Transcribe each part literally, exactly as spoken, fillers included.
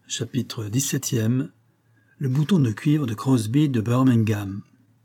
Chapitre dix-septième. Le bouton de cuivre de Crosby de Birmingham.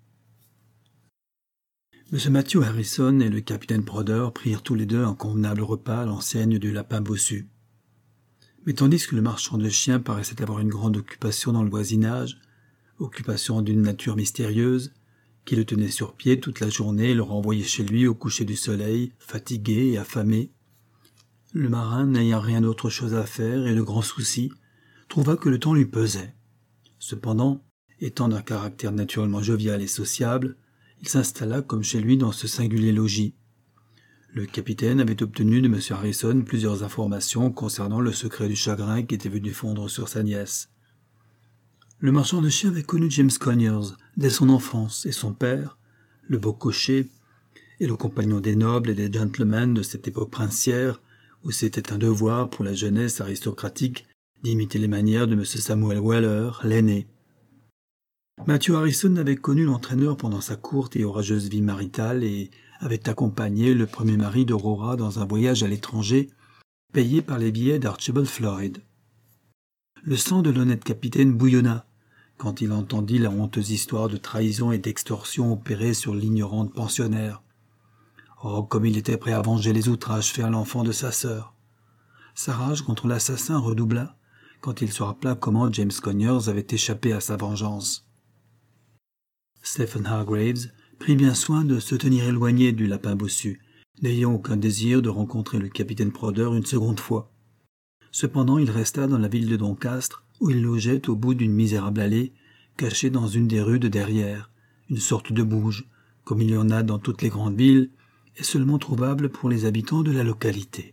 M. Matthew Harrison et le capitaine Prodder prirent tous les deux un convenable repas à l'enseigne du Lapin Bossu. Mais tandis que le marchand de chiens paraissait avoir une grande occupation dans le voisinage, occupation d'une nature mystérieuse, qui le tenait sur pied toute la journée et le renvoyait chez lui au coucher du soleil, fatigué et affamé, le marin, n'ayant rien d'autre chose à faire et le grand souci, trouva que le temps lui pesait. Cependant, étant d'un caractère naturellement jovial et sociable, il s'installa comme chez lui dans ce singulier logis. Le capitaine avait obtenu de M. Harrison plusieurs informations concernant le secret du chagrin qui était venu fondre sur sa nièce. Le marchand de chiens avait connu James Conyers dès son enfance, et son père, le beau cocher, et le compagnon des nobles et des gentlemen de cette époque princière, où c'était un devoir pour la jeunesse aristocratique d'imiter les manières de M. Samuel Weller, l'aîné. Matthew Harrison avait connu l'entraîneur pendant sa courte et orageuse vie maritale et avait accompagné le premier mari d'Aurora dans un voyage à l'étranger, payé par les billets d'Archibald Floyd. Le sang de l'honnête capitaine bouillonna quand il entendit la honteuse histoire de trahison et d'extorsion opérée sur l'ignorante pensionnaire. Oh, comme il était prêt à venger les outrages faits à l'enfant de sa sœur. Sa rage contre l'assassin redoubla quand il se rappela comment James Conyers avait échappé à sa vengeance. Stephen Hargraves prit bien soin de se tenir éloigné du Lapin Bossu, n'ayant aucun désir de rencontrer le capitaine Prodder une seconde fois. Cependant, il resta dans la ville de Doncaster, où il logeait au bout d'une misérable allée, cachée dans une des rues de derrière, une sorte de bouge, comme il y en a dans toutes les grandes villes, et seulement trouvable pour les habitants de la localité.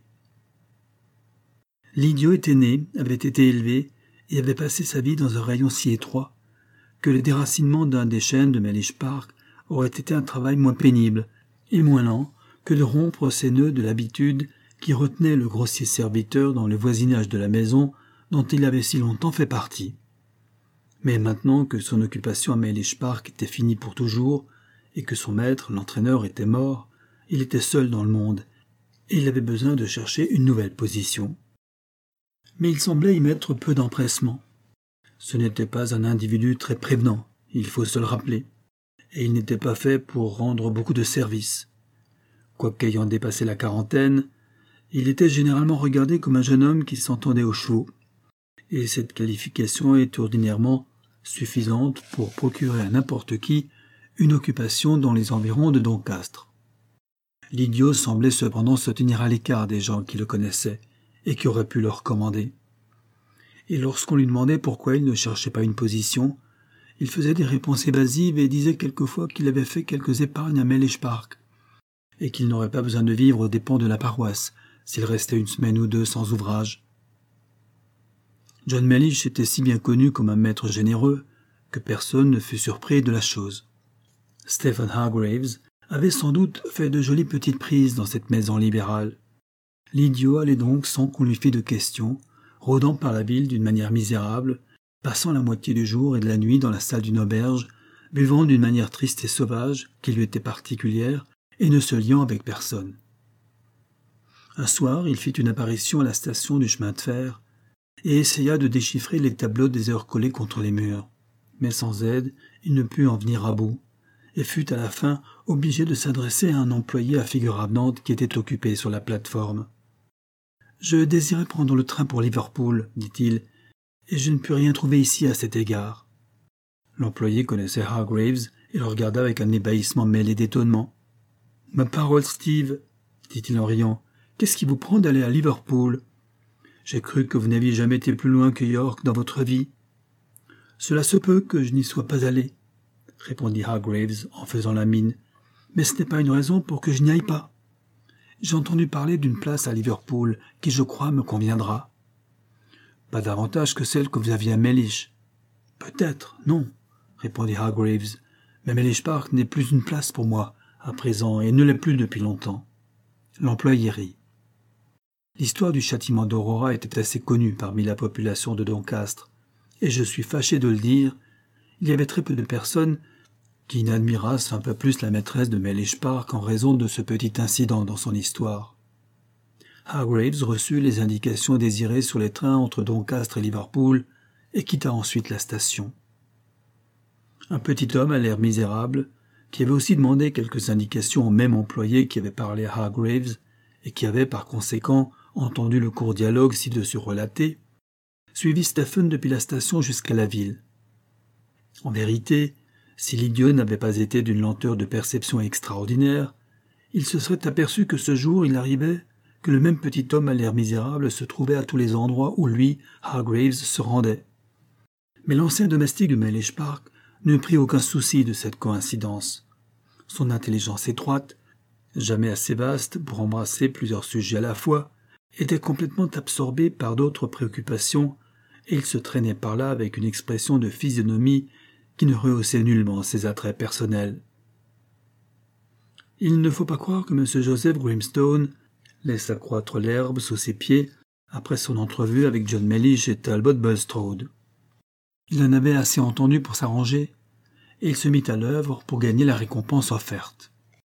L'idiot était né, avait été élevé, et avait passé sa vie dans un rayon si étroit, que le déracinement d'un des chênes de Mellish Park aurait été un travail moins pénible et moins lent que de rompre ces nœuds de l'habitude qui retenaient le grossier serviteur dans le voisinage de la maison dont il avait si longtemps fait partie. Mais maintenant que son occupation à Mellish Park était finie pour toujours, et que son maître, l'entraîneur, était mort, il était seul dans le monde, et il avait besoin de chercher une nouvelle position. Mais il semblait y mettre peu d'empressement. Ce n'était pas un individu très prévenant, il faut se le rappeler, et il n'était pas fait pour rendre beaucoup de services. Quoiqu'ayant dépassé la quarantaine, il était généralement regardé comme un jeune homme qui s'entendait aux chevaux, et cette qualification est ordinairement suffisante pour procurer à n'importe qui une occupation dans les environs de Doncaster. L'idiot semblait cependant se tenir à l'écart des gens qui le connaissaient et qui auraient pu le recommander. Et lorsqu'on lui demandait pourquoi il ne cherchait pas une position, il faisait des réponses évasives et disait quelquefois qu'il avait fait quelques épargnes à Mellish Park, et qu'il n'aurait pas besoin de vivre aux dépens de la paroisse s'il restait une semaine ou deux sans ouvrage. John Mellish était si bien connu comme un maître généreux que personne ne fut surpris de la chose. Stephen Hargraves avait sans doute fait de jolies petites prises dans cette maison libérale. L'idiot allait donc sans qu'on lui fît de questions, rôdant par la ville d'une manière misérable, passant la moitié du jour et de la nuit dans la salle d'une auberge, buvant d'une manière triste et sauvage, qui lui était particulière, et ne se liant avec personne. Un soir, il fit une apparition à la station du chemin de fer, et essaya de déchiffrer les tableaux des heures collés contre les murs. Mais sans aide, il ne put en venir à bout, et fut à la fin obligé de s'adresser à un employé à figure ardente qui était occupé sur la plateforme. « Je désirais prendre le train pour Liverpool, dit-il, et je ne puis rien trouver ici à cet égard. » L'employé connaissait Hargraves et le regarda avec un ébahissement mêlé d'étonnement. « Ma parole, Steve, dit-il en riant, qu'est-ce qui vous prend d'aller à Liverpool ? J'ai cru que vous n'aviez jamais été plus loin que York dans votre vie. »« Cela se peut que je n'y sois pas allé, » répondit Hargraves en faisant la mine, « mais ce n'est pas une raison pour que je n'y aille pas. J'ai entendu parler d'une place à Liverpool qui, je crois, me conviendra. »« Pas davantage que celle que vous aviez à Mellish. »« Peut-être, non, » répondit Hargraves, « mais Mellish Park n'est plus une place pour moi, à présent, et ne l'est plus depuis longtemps. » L'employé rit. L'histoire du châtiment d'Aurora était assez connue parmi la population de Doncaster, et je suis fâché de le dire, il y avait très peu de personnes qui n'admirassent un peu plus la maîtresse de Mellish Park en raison de ce petit incident dans son histoire. Hargreaves reçut les indications désirées sur les trains entre Doncaster et Liverpool et quitta ensuite la station. Un petit homme à l'air misérable, qui avait aussi demandé quelques indications au même employé qui avait parlé à Hargreaves et qui avait par conséquent entendu le court dialogue ci-dessus relaté, suivit Stephen depuis la station jusqu'à la ville. En vérité, si l'idiot n'avait pas été d'une lenteur de perception extraordinaire, il se serait aperçu que ce jour il arrivait que le même petit homme à l'air misérable se trouvait à tous les endroits où lui, Hargreaves, se rendait. Mais l'ancien domestique de Mellish Park ne prit aucun souci de cette coïncidence. Son intelligence étroite, jamais assez vaste pour embrasser plusieurs sujets à la fois, était complètement absorbée par d'autres préoccupations, et il se traînait par là avec une expression de physionomie qui ne rehaussait nullement ses attraits personnels. Il ne faut pas croire que M. Joseph Grimstone laissa croître l'herbe sous ses pieds après son entrevue avec John Mellish et Talbot Bulstrode. Il en avait assez entendu pour s'arranger, et il se mit à l'œuvre pour gagner la récompense offerte.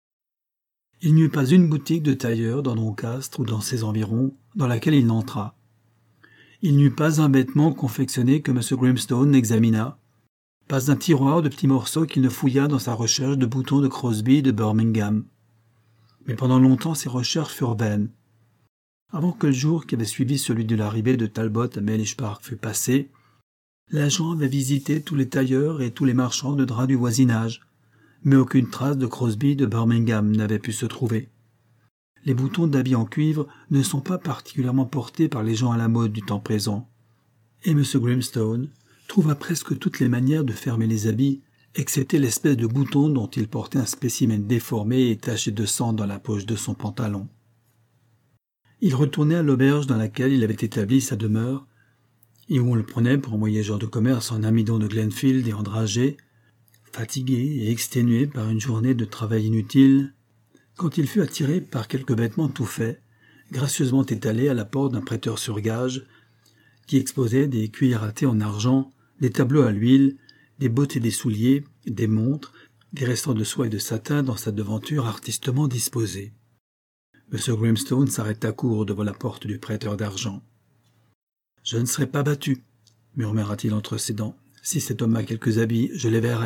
Il n'y eut pas une boutique de tailleur dans Doncaster ou dans ses environs dans laquelle il n'entra. Il n'y eut pas un vêtement confectionné que M. Grimstone n'examina, pas un tiroir de petits morceaux qu'il ne fouilla dans sa recherche de boutons de Crosby et de Birmingham. Mais pendant longtemps ses recherches furent vaines. Avant que le jour qui avait suivi celui de l'arrivée de Talbot à Mellish Park fût passé, l'agent avait visité tous les tailleurs et tous les marchands de draps du voisinage, mais aucune trace de Crosby de Birmingham n'avait pu se trouver. Les boutons d'habits en cuivre ne sont pas particulièrement portés par les gens à la mode du temps présent, et M. Grimstone trouva presque toutes les manières de fermer les habits, excepté l'espèce de bouton dont il portait un spécimen déformé et taché de sang dans la poche de son pantalon. Il retournait à l'auberge dans laquelle il avait établi sa demeure, et où on le prenait pour un voyageur de commerce en amidon de Glenfield et en dragée, fatigué et exténué par une journée de travail inutile, quand il fut attiré par quelques vêtements tout faits, gracieusement étalés à la porte d'un prêteur sur gage, qui exposait des cuilleratés en argent, des tableaux à l'huile, des bottes et des souliers, des montres, des restants de soie et de satin dans sa devanture artistement disposée. M. Grimstone s'arrêta court devant la porte du prêteur d'argent. « Je ne serai pas battu, » murmura-t-il entre ses dents. « Si cet homme a quelques habits, je les verrai. »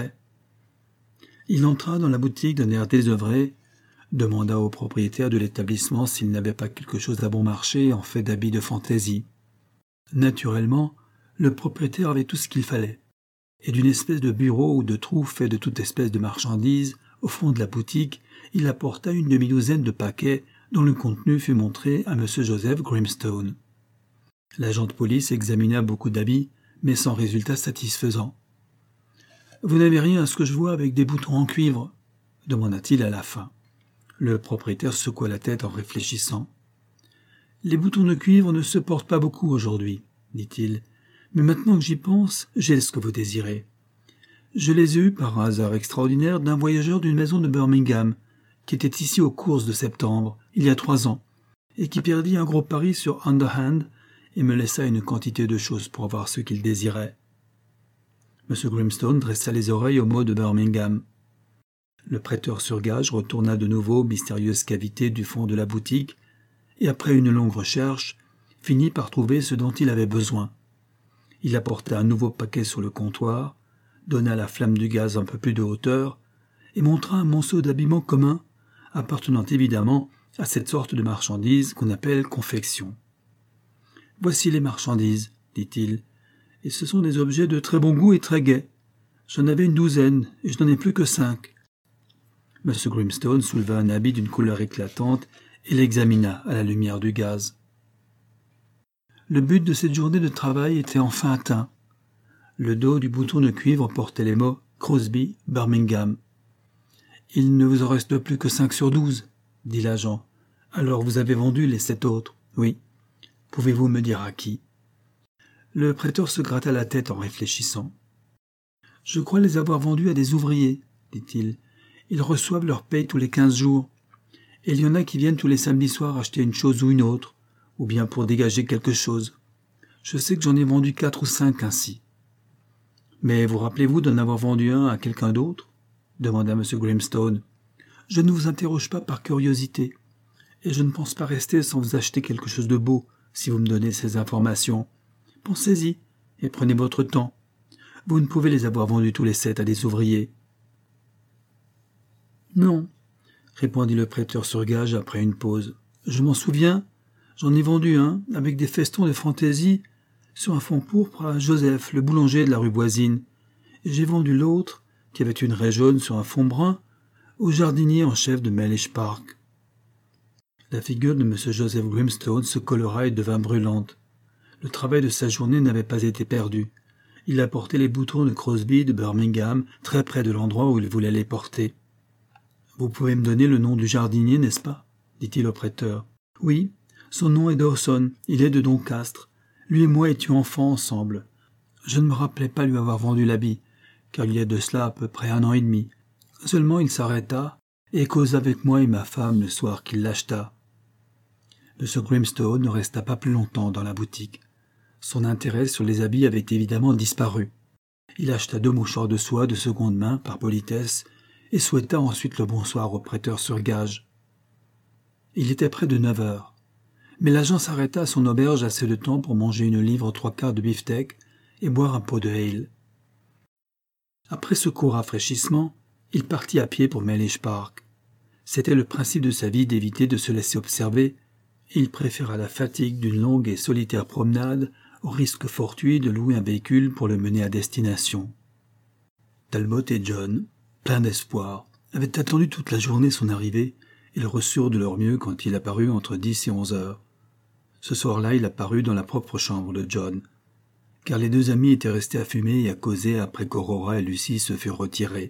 Il entra dans la boutique d'un air désœuvré, demanda au propriétaire de l'établissement s'il n'avait pas quelque chose à bon marché en fait d'habits de fantaisie. Naturellement, le propriétaire avait tout ce qu'il fallait, et d'une espèce de bureau ou de trou fait de toute espèce de marchandises, au fond de la boutique, il apporta une demi-douzaine de paquets dont le contenu fut montré à M. Joseph Grimstone. L'agent de police examina beaucoup d'habits, mais sans résultat satisfaisant. « Vous n'avez rien à ce que je vois avec des boutons en cuivre ?» demanda-t-il à la fin. Le propriétaire secoua la tête en réfléchissant. « Les boutons de cuivre ne se portent pas beaucoup aujourd'hui, » dit-il. « Mais maintenant que j'y pense, j'ai ce que vous désirez. Je les ai eus par un hasard extraordinaire d'un voyageur d'une maison de Birmingham, qui était ici aux courses de septembre, il y a trois ans, et qui perdit un gros pari sur Underhand et me laissa une quantité de choses pour avoir ce qu'il désirait. » M. Grimstone dressa les oreilles aux mots de Birmingham. Le prêteur sur gage retourna de nouveau aux mystérieuses cavités du fond de la boutique, et après une longue recherche, finit par trouver ce dont il avait besoin. Il apporta un nouveau paquet sur le comptoir, donna à la flamme du gaz un peu plus de hauteur, et montra un monceau d'habillement commun, appartenant évidemment à cette sorte de marchandise qu'on appelle confection. « Voici les marchandises, » dit-il, « et ce sont des objets de très bon goût et très gais. J'en avais une douzaine, et je n'en ai plus que cinq. » M. Grimstone souleva un habit d'une couleur éclatante et l'examina à la lumière du gaz. Le but de cette journée de travail était enfin atteint. Le dos du bouton de cuivre portait les mots « Crosby, Birmingham ». « Il ne vous en reste plus que cinq sur douze, » dit l'agent. « Alors vous avez vendu les sept autres, oui. Pouvez-vous me dire à qui ?» Le prêteur se gratta la tête en réfléchissant. « Je crois les avoir vendus à des ouvriers, » dit-il. « Ils reçoivent leur paye tous les quinze jours. Et il y en a qui viennent tous les samedis soirs acheter une chose ou une autre, ou bien pour dégager quelque chose. Je sais que j'en ai vendu quatre ou cinq ainsi. »« Mais vous rappelez-vous d'en avoir vendu un à quelqu'un d'autre ?» demanda M. Grimstone. « Je ne vous interroge pas par curiosité. et je ne pense pas rester sans vous acheter quelque chose de beau, si vous me donnez ces informations. Pensez-y, et prenez votre temps. Vous ne pouvez les avoir vendus tous les sept à des ouvriers. Non, répondit le prêteur sur gage après une pause. Je m'en souviens, j'en ai vendu un, avec des festons de fantaisie, sur un fond pourpre à Joseph, le boulanger de la rue voisine, et j'ai vendu l'autre, qui avait une raie jaune sur un fond brun, au jardinier en chef de Mellish Park. La figure de M. Joseph Grimstone se colora et devint brûlante. Le travail de sa journée n'avait pas été perdu. Il apportait les boutons de Crosby de Birmingham très près de l'endroit où il voulait les porter. « Vous pouvez me donner le nom du jardinier, n'est-ce pas ?» dit-il au prêteur. « Oui, son nom est Dawson, il est de Doncastre. Lui et moi étions enfants ensemble. Je ne me rappelais pas lui avoir vendu l'habit, car il y a de cela à peu près un an et demi. Seulement il s'arrêta et causa avec moi et ma femme le soir qu'il l'acheta. M. Grimstone ne resta pas plus longtemps dans la boutique. Son intérêt sur les habits avait évidemment disparu. Il acheta deux mouchoirs de soie de seconde main par politesse et souhaita ensuite le bonsoir au prêteur sur gage. Il était près de neuf heures, mais l'agent s'arrêta à son auberge assez de temps pour manger une livre trois quarts de beefsteak et boire un pot de ale. Après ce court rafraîchissement, il partit à pied pour Mellish Park. C'était le principe de sa vie d'éviter de se laisser observer, et il préféra la fatigue d'une longue et solitaire promenade au risque fortuit de louer un véhicule pour le mener à destination. Talbot et John, pleins d'espoir, avaient attendu toute la journée son arrivée et le reçurent de leur mieux quand il apparut entre dix et onze heures. Ce soir-là, il apparut dans la propre chambre de John, car les deux amis étaient restés à fumer et à causer après qu'Aurora et Lucie se furent retirées.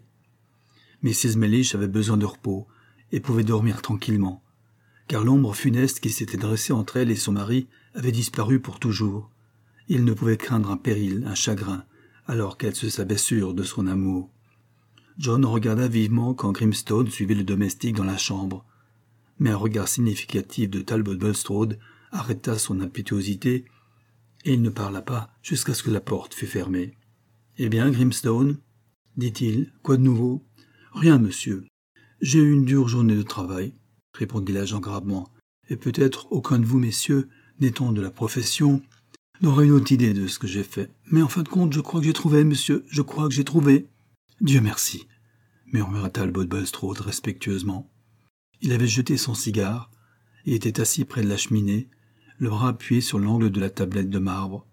Mrs Mellish avait besoin de repos et pouvait dormir tranquillement, car l'ombre funeste qui s'était dressée entre elle et son mari avait disparu pour toujours. Il ne pouvait craindre un péril, un chagrin, alors qu'elle se savait sûre de son amour. John regarda vivement quand Grimstone suivait le domestique dans la chambre, mais un regard significatif de Talbot Bulstrode arrêta son impétuosité, et il ne parla pas jusqu'à ce que la porte fût fermée. « Eh bien, Grimstone ?» dit-il. « Quoi de nouveau ?»« Rien, monsieur. J'ai eu une dure journée de travail, » répondit l'agent gravement, « et peut-être aucun de vous, messieurs, n'étant de la profession, n'aura une autre idée de ce que j'ai fait. Mais en fin de compte, je crois que j'ai trouvé, monsieur, je crois que j'ai trouvé. »« Dieu merci !» murmura Talbot Bulstrode respectueusement. Il avait jeté son cigare et était assis près de la cheminée, le bras appuyé sur l'angle de la tablette de marbre.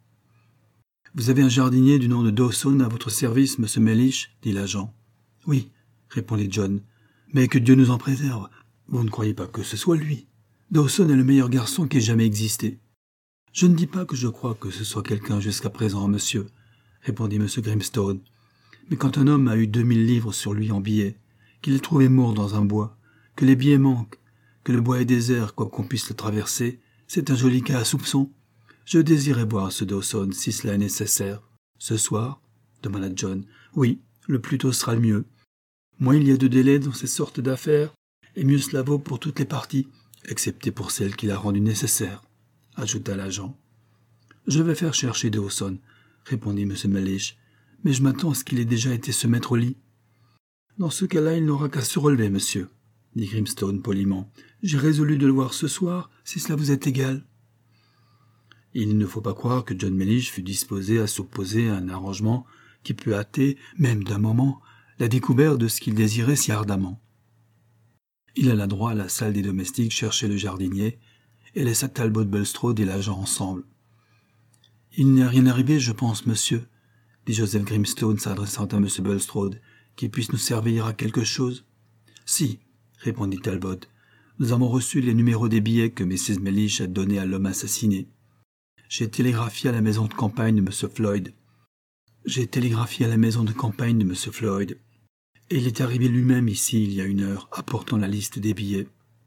« Vous avez un jardinier du nom de Dawson à votre service, monsieur Mellish ?» dit l'agent. « Oui, » répondit John, « mais que Dieu nous en préserve. Vous ne croyez pas que ce soit lui. Dawson est le meilleur garçon qui ait jamais existé. »« Je ne dis pas que je crois que ce soit quelqu'un jusqu'à présent, monsieur, » répondit M. Grimstone. « Mais quand un homme a eu deux mille livres sur lui en billets, qu'il est trouvé mort dans un bois, que les billets manquent, que le bois est désert, quoi qu'on puisse le traverser, c'est un joli cas à soupçon. Je désirais voir ce Dawson, si cela est nécessaire. »« Ce soir ?» demanda John. « Oui, le plus tôt sera le mieux. Moins il y a de délai dans ces sortes d'affaires, et mieux cela vaut pour toutes les parties, excepté pour celle qui l'a rendu nécessaire, » ajouta l'agent. « Je vais faire chercher Dawson, » répondit M. Mellish, « mais je m'attends à ce qu'il ait déjà été se mettre au lit. »« Dans ce cas-là, il n'aura qu'à se relever, monsieur, » dit Grimstone poliment. « J'ai résolu de le voir ce soir, si cela vous est égal. » Il ne faut pas croire que John Mellish fût disposé à s'opposer à un arrangement qui put hâter, même d'un moment, la découverte de ce qu'il désirait si ardemment. Il alla droit à la salle des domestiques chercher le jardinier et laissa Talbot Bulstrode et l'agent ensemble. « Il n'y a rien arrivé, je pense, monsieur, » dit Joseph Grimstone s'adressant à M. Bulstrode, « qui puisse nous servir à quelque chose. »« Si, » répondit Talbot, « nous avons reçu les numéros des billets que Mrs Mellish a donnés à l'homme assassiné. J'ai télégraphié à la maison de campagne de M. Floyd. J'ai télégraphié à la maison de campagne de M. Floyd. Et il est arrivé lui-même ici il y a une heure, apportant la liste des billets. »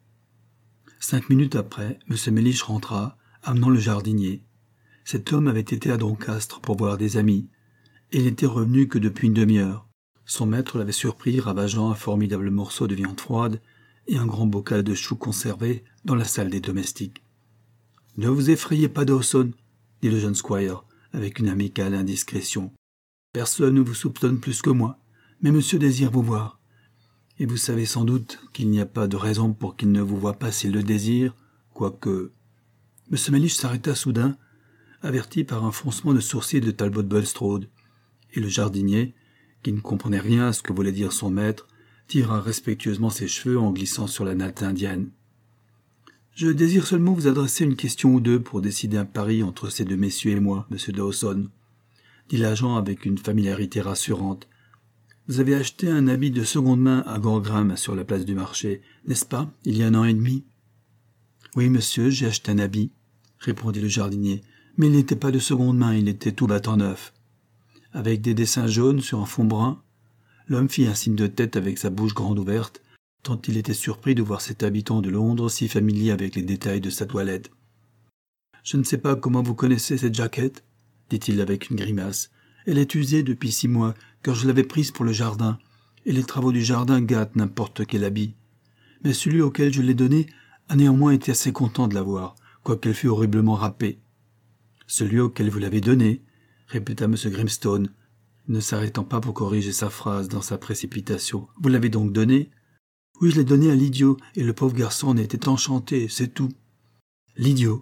Cinq minutes après, M. Mellish rentra, amenant le jardinier. Cet homme avait été à Doncastre pour voir des amis, et il n'était revenu que depuis une demi-heure. Son maître l'avait surpris ravageant un formidable morceau de viande froide et un grand bocal de choux conservés dans la salle des domestiques. « Ne vous effrayez pas, Dawson, » dit le jeune squire, avec une amicale indiscrétion. « Personne ne vous soupçonne plus que moi, mais monsieur désire vous voir. Et vous savez sans doute qu'il n'y a pas de raison pour qu'il ne vous voie pas s'il le désire, quoique... M. Mellish s'arrêta soudain, averti par un froncement de sourcils de Talbot Bulstrode, et le jardinier, qui ne comprenait rien à ce que voulait dire son maître, tira respectueusement ses cheveux en glissant sur la natte indienne. « Je désire seulement vous adresser une question ou deux pour décider un pari entre ces deux messieurs et moi, monsieur Dawson, » dit l'agent avec une familiarité rassurante. « Vous avez acheté un habit de seconde main à Gorgram sur la place du marché, n'est-ce pas, il y a un an et demi ?»« Oui, monsieur, j'ai acheté un habit, » répondit le jardinier, « mais il n'était pas de seconde main, il était tout battant neuf. » Avec des dessins jaunes sur un fond brun, l'homme fit un signe de tête avec sa bouche grande ouverte, tant il était surpris de voir cet habitant de Londres si familier avec les détails de sa toilette. « Je ne sais pas comment vous connaissez cette jaquette, » dit-il avec une grimace. « Elle est usée depuis six mois, car je l'avais prise pour le jardin, et les travaux du jardin gâtent n'importe quel habit. Mais celui auquel je l'ai donné a néanmoins été assez content de l'avoir, quoiqu'elle fût horriblement râpée. »« Celui auquel vous l'avez donné ?» répéta M. Grimstone, ne s'arrêtant pas pour corriger sa phrase dans sa précipitation. « Vous l'avez donc donné ?»« Oui, je l'ai donné à l'idiot, et le pauvre garçon en était enchanté, c'est tout. »« L'idiot »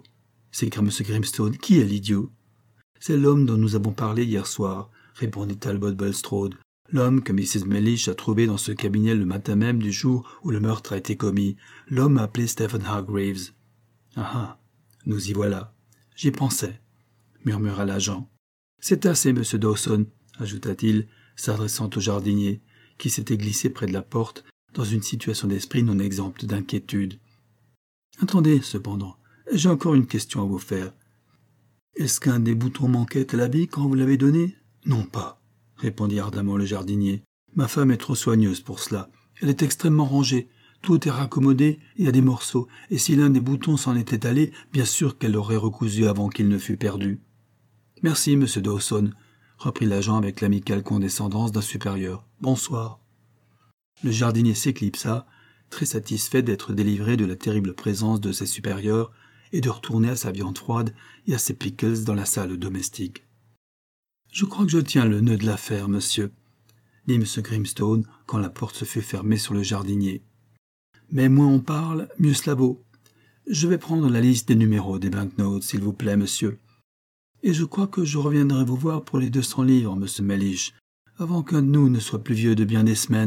s'écria M. Grimstone. « Qui est l'idiot ?»« C'est l'homme dont nous avons parlé hier soir, » répondit Talbot Bulstrode. « L'homme que Missus Mellish a trouvé dans ce cabinet le matin même du jour où le meurtre a été commis. L'homme appelé Stephen Hargraves. »« Ah ah, nous y voilà. J'y pensais, » murmura l'agent. « C'est assez, monsieur Dawson, » ajouta-t-il, s'adressant au jardinier, qui s'était glissé près de la porte, dans une situation d'esprit non exempte d'inquiétude. « Attendez, cependant, j'ai encore une question à vous faire. Est-ce qu'un des boutons manquait à l'habit quand vous l'avez donné ? » ?»« Non pas, » répondit ardemment le jardinier. « Ma femme est trop soigneuse pour cela. Elle est extrêmement rangée, tout est raccommodé et à des morceaux, et si l'un des boutons s'en était allé, bien sûr qu'elle l'aurait recousu avant qu'il ne fût perdu. »« Merci, monsieur Dawson, » reprit l'agent avec l'amicale condescendance d'un supérieur. « Bonsoir. » Le jardinier s'éclipsa, très satisfait d'être délivré de la terrible présence de ses supérieurs et de retourner à sa viande froide et à ses pickles dans la salle domestique. « Je crois que je tiens le nœud de l'affaire, monsieur, » dit M. Grimstone quand la porte se fut fermée sur le jardinier. « Mais moins on parle, mieux cela vaut. Je vais prendre la liste des numéros des banknotes, s'il vous plaît, monsieur. Et je crois que je reviendrai vous voir pour les deux cents livres, monsieur Mellish, avant qu'un de nous ne soit plus vieux de bien des semaines. »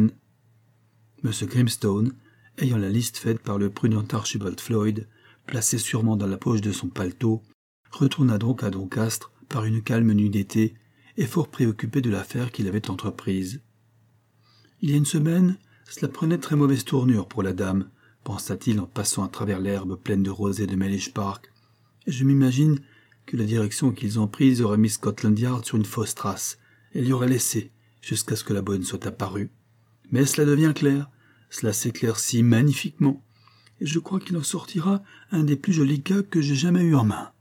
M. Grimstone, ayant la liste faite par le prudent Archibald Floyd, placée sûrement dans la poche de son paletot, retourna donc à Doncaster par une calme nuit d'été et fort préoccupé de l'affaire qu'il avait entreprise. Il y a une semaine, cela prenait très mauvaise tournure pour la dame, pensa-t-il en passant à travers l'herbe pleine de rosée de Mellish Park, et je m'imagine que la direction qu'ils ont prise aurait mis Scotland Yard sur une fausse trace, et l'y aurait laissé, jusqu'à ce que la bonne soit apparue. Mais cela devient clair, cela s'éclaircit magnifiquement, et je crois qu'il en sortira un des plus jolis cas que j'ai jamais eu en main.